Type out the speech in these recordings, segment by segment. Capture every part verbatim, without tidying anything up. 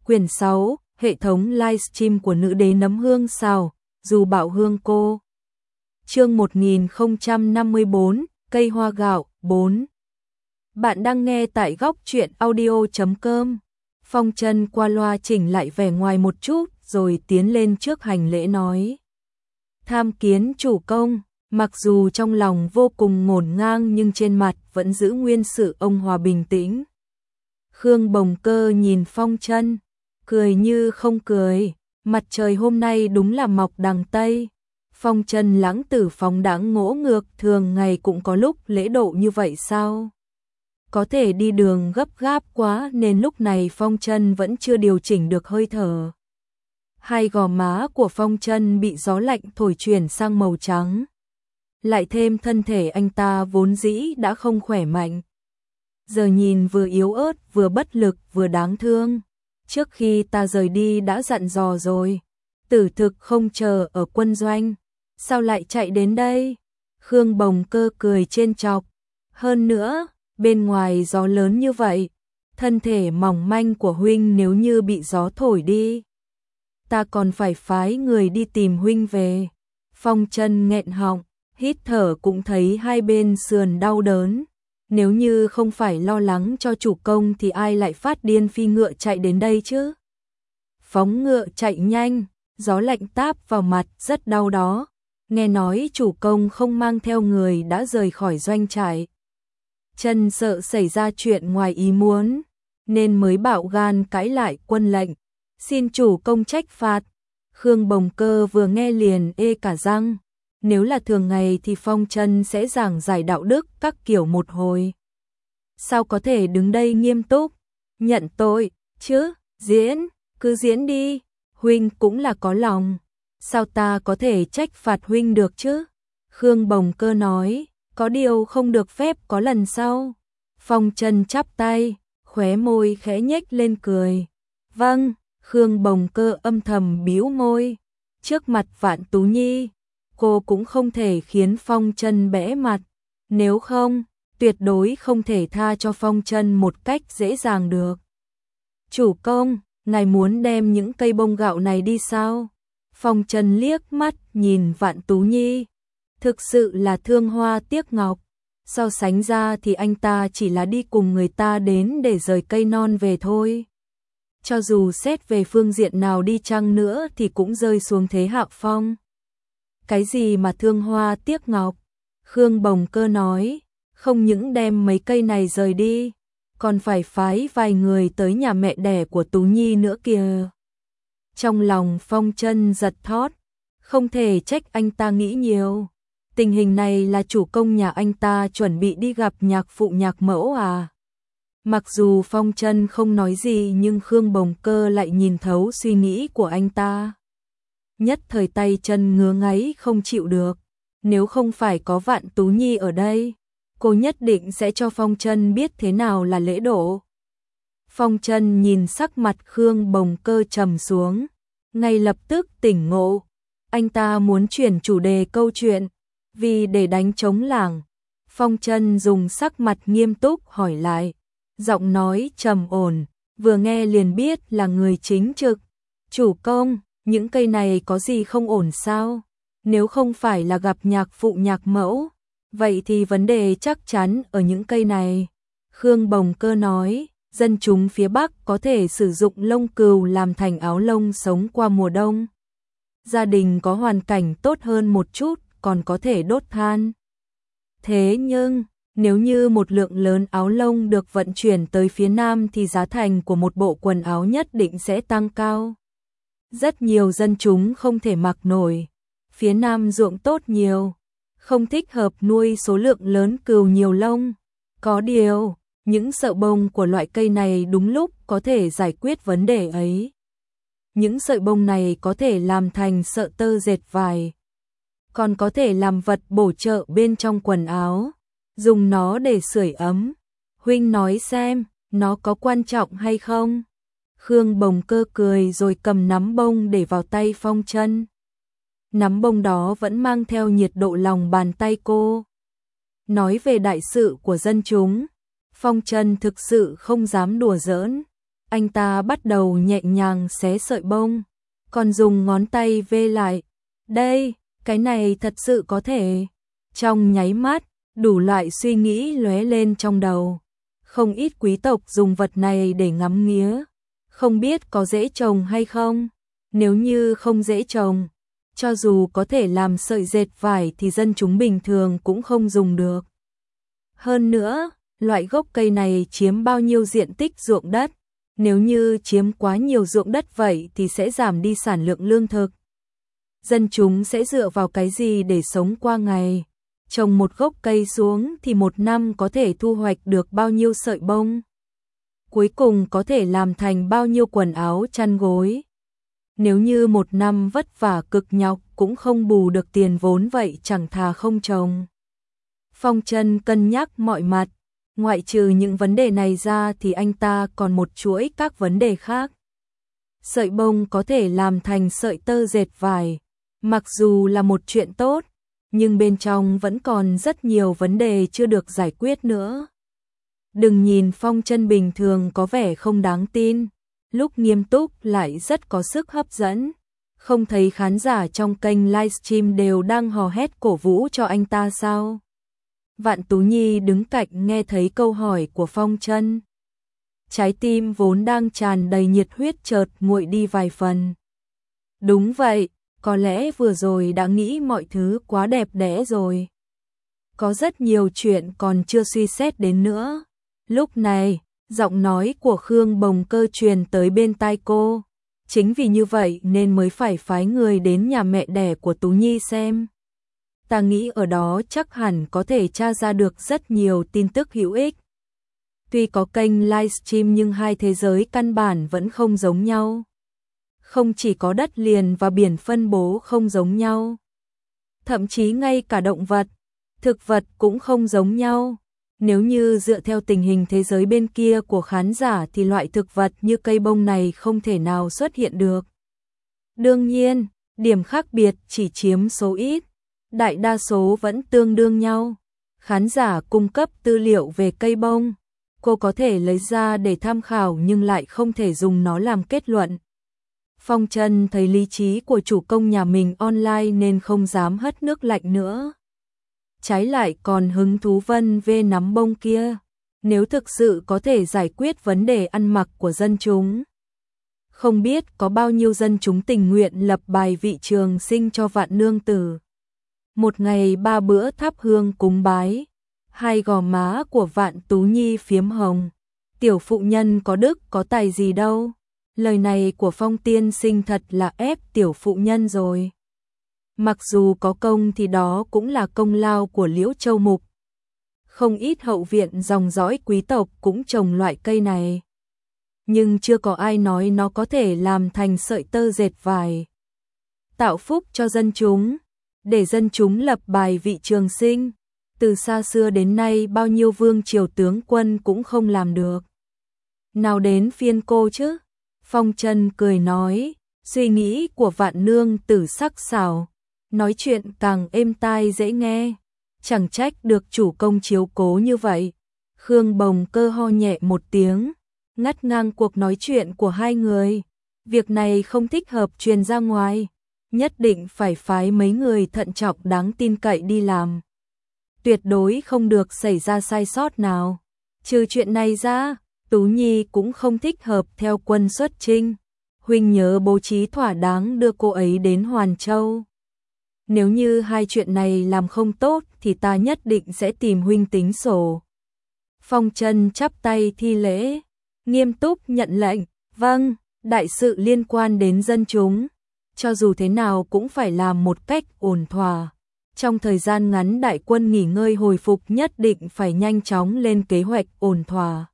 Quyển sáu, hệ thống livestream của nữ đế nấm hương xào, dù bạo hương cô. Chương một nghìn không trăm năm mươi bốn, cây hoa gạo, bốn. Bạn đang nghe tại góc truyện audio chấm com. Phong Chân qua loa chỉnh lại vẻ ngoài một chút, rồi tiến lên trước hành lễ nói: "Tham kiến chủ công." Mặc dù trong lòng vô cùng ngổn ngang nhưng trên mặt vẫn giữ nguyên sự ông hòa bình tĩnh. Khương Bồng Cơ nhìn Phong Chân, cười như không cười, mặt trời hôm nay đúng là mọc đằng Tây. Phong Chân lãng tử phóng đãng ngỗ ngược, thường ngày cũng có lúc lễ độ như vậy sao? Có thể đi đường gấp gáp quá nên lúc này Phong Chân vẫn chưa điều chỉnh được hơi thở. Hai gò má của Phong Chân bị gió lạnh thổi chuyển sang màu trắng. Lại thêm thân thể anh ta vốn dĩ đã không khỏe mạnh. Giờ nhìn vừa yếu ớt, vừa bất lực, vừa đáng thương. Trước khi ta rời đi đã dặn dò rồi, tử thực không chờ ở quân doanh, sao lại chạy đến đây? Khương Bồng Cơ cười trêu chọc. Hơn nữa, bên ngoài gió lớn như vậy, thân thể mỏng manh của huynh nếu như bị gió thổi đi, ta còn phải phái người đi tìm huynh về. Phong Chân nghẹn họng, hít thở cũng thấy hai bên sườn đau đớn. Nếu như không phải lo lắng cho chủ công thì ai lại phát điên phi ngựa chạy đến đây chứ? Phóng ngựa chạy nhanh, gió lạnh táp vào mặt rất đau đó. Nghe nói chủ công không mang theo người đã rời khỏi doanh trại. Chân sợ xảy ra chuyện ngoài ý muốn, nên mới bạo gan cãi lại quân lệnh. Xin chủ công trách phạt. Khương Bồng Cơ vừa nghe liền ê cả răng. Nếu là thường ngày thì Phong Chân sẽ giảng giải đạo đức các kiểu một hồi. Sao có thể đứng đây nghiêm túc, nhận tội, chứ, diễn, cứ diễn đi, huynh cũng là có lòng. Sao ta có thể trách phạt huynh được chứ? Khương Bồng Cơ nói, có điều không được phép có lần sau. Phong Chân chắp tay, khóe môi khẽ nhếch lên cười. Vâng, Khương Bồng Cơ âm thầm bĩu môi. Trước mặt Vạn Tú Nhi, cô cũng không thể khiến Phong Chân bẽ mặt, nếu không, tuyệt đối không thể tha cho Phong Chân một cách dễ dàng được. Chủ công, ngài muốn đem những cây bông gạo này đi sao? Phong Chân liếc mắt nhìn Vạn Tú Nhi, thực sự là thương hoa tiếc ngọc. So sánh ra thì anh ta chỉ là đi cùng người ta đến để rời cây non về thôi. Cho dù xét về phương diện nào đi chăng nữa thì cũng rơi xuống thế hạ phong. Cái gì mà thương hoa tiếc ngọc? Khương Bồng Cơ nói, không những đem mấy cây này rời đi, còn phải phái vài người tới nhà mẹ đẻ của Tú Nhi nữa kìa. Trong lòng Phong Chân giật thót, không thể trách anh ta nghĩ nhiều. Tình hình này là chủ công nhà anh ta chuẩn bị đi gặp nhạc phụ nhạc mẫu à? Mặc dù Phong Chân không nói gì nhưng Khương Bồng Cơ lại nhìn thấu suy nghĩ của anh ta. Nhất thời tay chân ngứa ngáy không chịu được. Nếu không phải có Vạn Tú Nhi ở đây, cô nhất định sẽ cho Phong Chân biết thế nào là lễ độ. Phong Chân nhìn sắc mặt Khương Bồng Cơ trầm xuống, ngay lập tức tỉnh ngộ. Anh ta muốn chuyển chủ đề câu chuyện, vì để đánh trống lảng. Phong Chân dùng sắc mặt nghiêm túc hỏi lại, giọng nói trầm ổn, vừa nghe liền biết là người chính trực. Chủ công, những cây này có gì không ổn sao? Nếu không phải là gặp nhạc phụ nhạc mẫu, vậy thì vấn đề chắc chắn ở những cây này. Khương Bồng Cơ nói, dân chúng phía Bắc có thể sử dụng lông cừu làm thành áo lông sống qua mùa đông. Gia đình có hoàn cảnh tốt hơn một chút còn có thể đốt than. Thế nhưng, nếu như một lượng lớn áo lông được vận chuyển tới phía Nam thì giá thành của một bộ quần áo nhất định sẽ tăng cao. Rất nhiều dân chúng không thể mặc nổi. Phía Nam ruộng tốt nhiều, không thích hợp nuôi số lượng lớn cừu nhiều lông. Có điều, những sợi bông của loại cây này đúng lúc có thể giải quyết vấn đề ấy. Những sợi bông này có thể làm thành sợi tơ dệt vải, còn có thể làm vật bổ trợ bên trong quần áo, dùng nó để sưởi ấm. Huynh nói xem, nó có quan trọng hay không? Khương Bồng Cơ cười rồi cầm nắm bông để vào tay Phong Chân. Nắm bông đó vẫn mang theo nhiệt độ lòng bàn tay cô. Nói về đại sự của dân chúng, Phong Chân thực sự không dám đùa giỡn. Anh ta bắt đầu nhẹ nhàng xé sợi bông, còn dùng ngón tay vê lại. Đây, cái này thật sự có thể. Trong nháy mắt, đủ loại suy nghĩ lóe lên trong đầu. Không ít quý tộc dùng vật này để ngắm nghía. Không biết có dễ trồng hay không? Nếu như không dễ trồng, cho dù có thể làm sợi dệt vải thì dân chúng bình thường cũng không dùng được. Hơn nữa, loại gốc cây này chiếm bao nhiêu diện tích ruộng đất? Nếu như chiếm quá nhiều ruộng đất vậy thì sẽ giảm đi sản lượng lương thực. Dân chúng sẽ dựa vào cái gì để sống qua ngày? Trồng một gốc cây xuống thì một năm có thể thu hoạch được bao nhiêu sợi bông? Cuối cùng có thể làm thành bao nhiêu quần áo chăn gối? Nếu như một năm vất vả cực nhọc cũng không bù được tiền vốn vậy chẳng thà không trồng. Phong Chân cân nhắc mọi mặt, ngoại trừ những vấn đề này ra thì anh ta còn một chuỗi các vấn đề khác. Sợi bông có thể làm thành sợi tơ dệt vải, mặc dù là một chuyện tốt, nhưng bên trong vẫn còn rất nhiều vấn đề chưa được giải quyết nữa. Đừng nhìn Phong Chân bình thường có vẻ không đáng tin, lúc nghiêm túc lại rất có sức hấp dẫn. Không thấy khán giả trong kênh livestream đều đang hò hét cổ vũ cho anh ta sao? Vạn Tú Nhi đứng cạnh nghe thấy câu hỏi của Phong Chân. Trái tim vốn đang tràn đầy nhiệt huyết chợt nguội đi vài phần. Đúng vậy, có lẽ vừa rồi đã nghĩ mọi thứ quá đẹp đẽ rồi. Có rất nhiều chuyện còn chưa suy xét đến nữa. Lúc này, giọng nói của Khương Bồng Cơ truyền tới bên tai cô. Chính vì như vậy nên mới phải phái người đến nhà mẹ đẻ của Tú Nhi xem. Ta nghĩ ở đó chắc hẳn có thể tra ra được rất nhiều tin tức hữu ích. Tuy có kênh livestream nhưng hai thế giới căn bản vẫn không giống nhau. Không chỉ có đất liền và biển phân bố không giống nhau. Thậm chí ngay cả động vật, thực vật cũng không giống nhau. Nếu như dựa theo tình hình thế giới bên kia của khán giả thì loại thực vật như cây bông này không thể nào xuất hiện được. Đương nhiên, điểm khác biệt chỉ chiếm số ít, đại đa số vẫn tương đương nhau. Khán giả cung cấp tư liệu về cây bông, cô có thể lấy ra để tham khảo nhưng lại không thể dùng nó làm kết luận. Phong Chân thấy lý trí của chủ công nhà mình online nên không dám hất nước lạnh nữa. Trái lại còn hứng thú vân vê nắm bông kia, nếu thực sự có thể giải quyết vấn đề ăn mặc của dân chúng. Không biết có bao nhiêu dân chúng tình nguyện lập bài vị trường sinh cho Vạn nương tử. Một ngày ba bữa thắp hương cúng bái, hai gò má của Vạn Tú Nhi phiếm hồng. Tiểu phụ nhân có đức có tài gì đâu. Lời này của Phong tiên sinh thật là ép tiểu phụ nhân rồi. Mặc dù có công thì đó cũng là công lao của Liễu Châu Mục. Không ít hậu viện dòng dõi quý tộc cũng trồng loại cây này. Nhưng chưa có ai nói nó có thể làm thành sợi tơ dệt vải. Tạo phúc cho dân chúng, để dân chúng lập bài vị trường sinh. Từ xa xưa đến nay bao nhiêu vương triều tướng quân cũng không làm được. Nào đến phiên cô chứ? Phong Chân cười nói, suy nghĩ của Vạn nương tử sắc sảo, nói chuyện càng êm tai dễ nghe, chẳng trách được chủ công chiếu cố như vậy. Khương Bồng Cơ ho nhẹ một tiếng, ngắt ngang cuộc nói chuyện của hai người. Việc này không thích hợp truyền ra ngoài, nhất định phải phái mấy người thận trọng đáng tin cậy đi làm. Tuyệt đối không được xảy ra sai sót nào. Trừ chuyện này ra, Tú Nhi cũng không thích hợp theo quân xuất chinh. Huynh nhớ bố trí thỏa đáng đưa cô ấy đến Hoàn Châu. Nếu như hai chuyện này làm không tốt thì ta nhất định sẽ tìm huynh tính sổ. Phong Chân chắp tay thi lễ, nghiêm túc nhận lệnh. Vâng, đại sự liên quan đến dân chúng, cho dù thế nào cũng phải làm một cách ổn thỏa. Trong thời gian ngắn đại quân nghỉ ngơi hồi phục nhất định phải nhanh chóng lên kế hoạch ổn thỏa.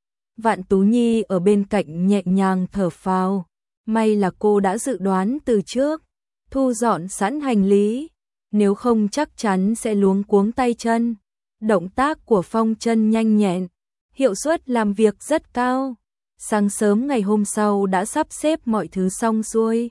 Vạn Tú Nhi ở bên cạnh nhẹ nhàng thở phào, may là cô đã dự đoán từ trước, thu dọn sẵn hành lý, nếu không chắc chắn sẽ luống cuống tay chân. Động tác của Phong Chân nhanh nhẹn, hiệu suất làm việc rất cao. Sáng sớm ngày hôm sau đã sắp xếp mọi thứ xong xuôi.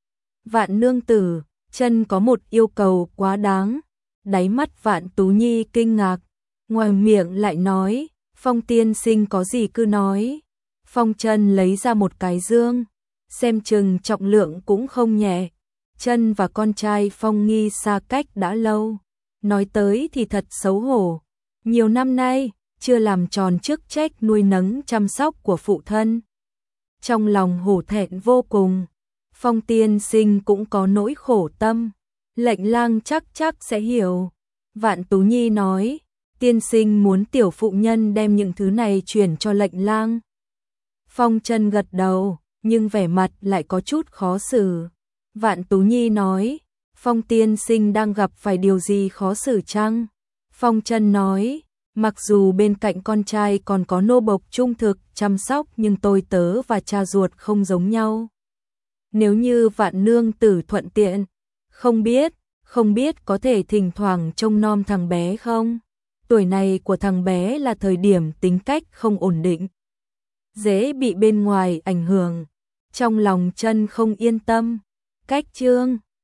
Vạn nương tử, Chân có một yêu cầu quá đáng. Đáy mắt Vạn Tú Nhi kinh ngạc, ngoài miệng lại nói, Phong tiên sinh có gì cứ nói. Phong Chân lấy ra một cái dương, xem chừng trọng lượng cũng không nhẹ. Chân và con trai Phong Nghi xa cách đã lâu, nói tới thì thật xấu hổ. Nhiều năm nay, chưa làm tròn chức trách nuôi nấng chăm sóc của phụ thân. Trong lòng hổ thẹn vô cùng, Phong tiên sinh cũng có nỗi khổ tâm. Lệnh lang chắc chắc sẽ hiểu. Vạn Tú Nhi nói, tiên sinh muốn tiểu phụ nhân đem những thứ này chuyển cho lệnh lang. Phong Chân gật đầu, nhưng vẻ mặt lại có chút khó xử. Vạn Tú Nhi nói, Phong tiên sinh đang gặp phải điều gì khó xử chăng? Phong Chân nói, mặc dù bên cạnh con trai còn có nô bộc trung thực chăm sóc nhưng tôi tớ và cha ruột không giống nhau. Nếu như Vạn nương tử thuận tiện, không biết, không biết có thể thỉnh thoảng trông nom thằng bé không? Tuổi này của thằng bé là thời điểm tính cách không ổn định, dễ bị bên ngoài ảnh hưởng. Trong lòng Chân không yên tâm. Cách chương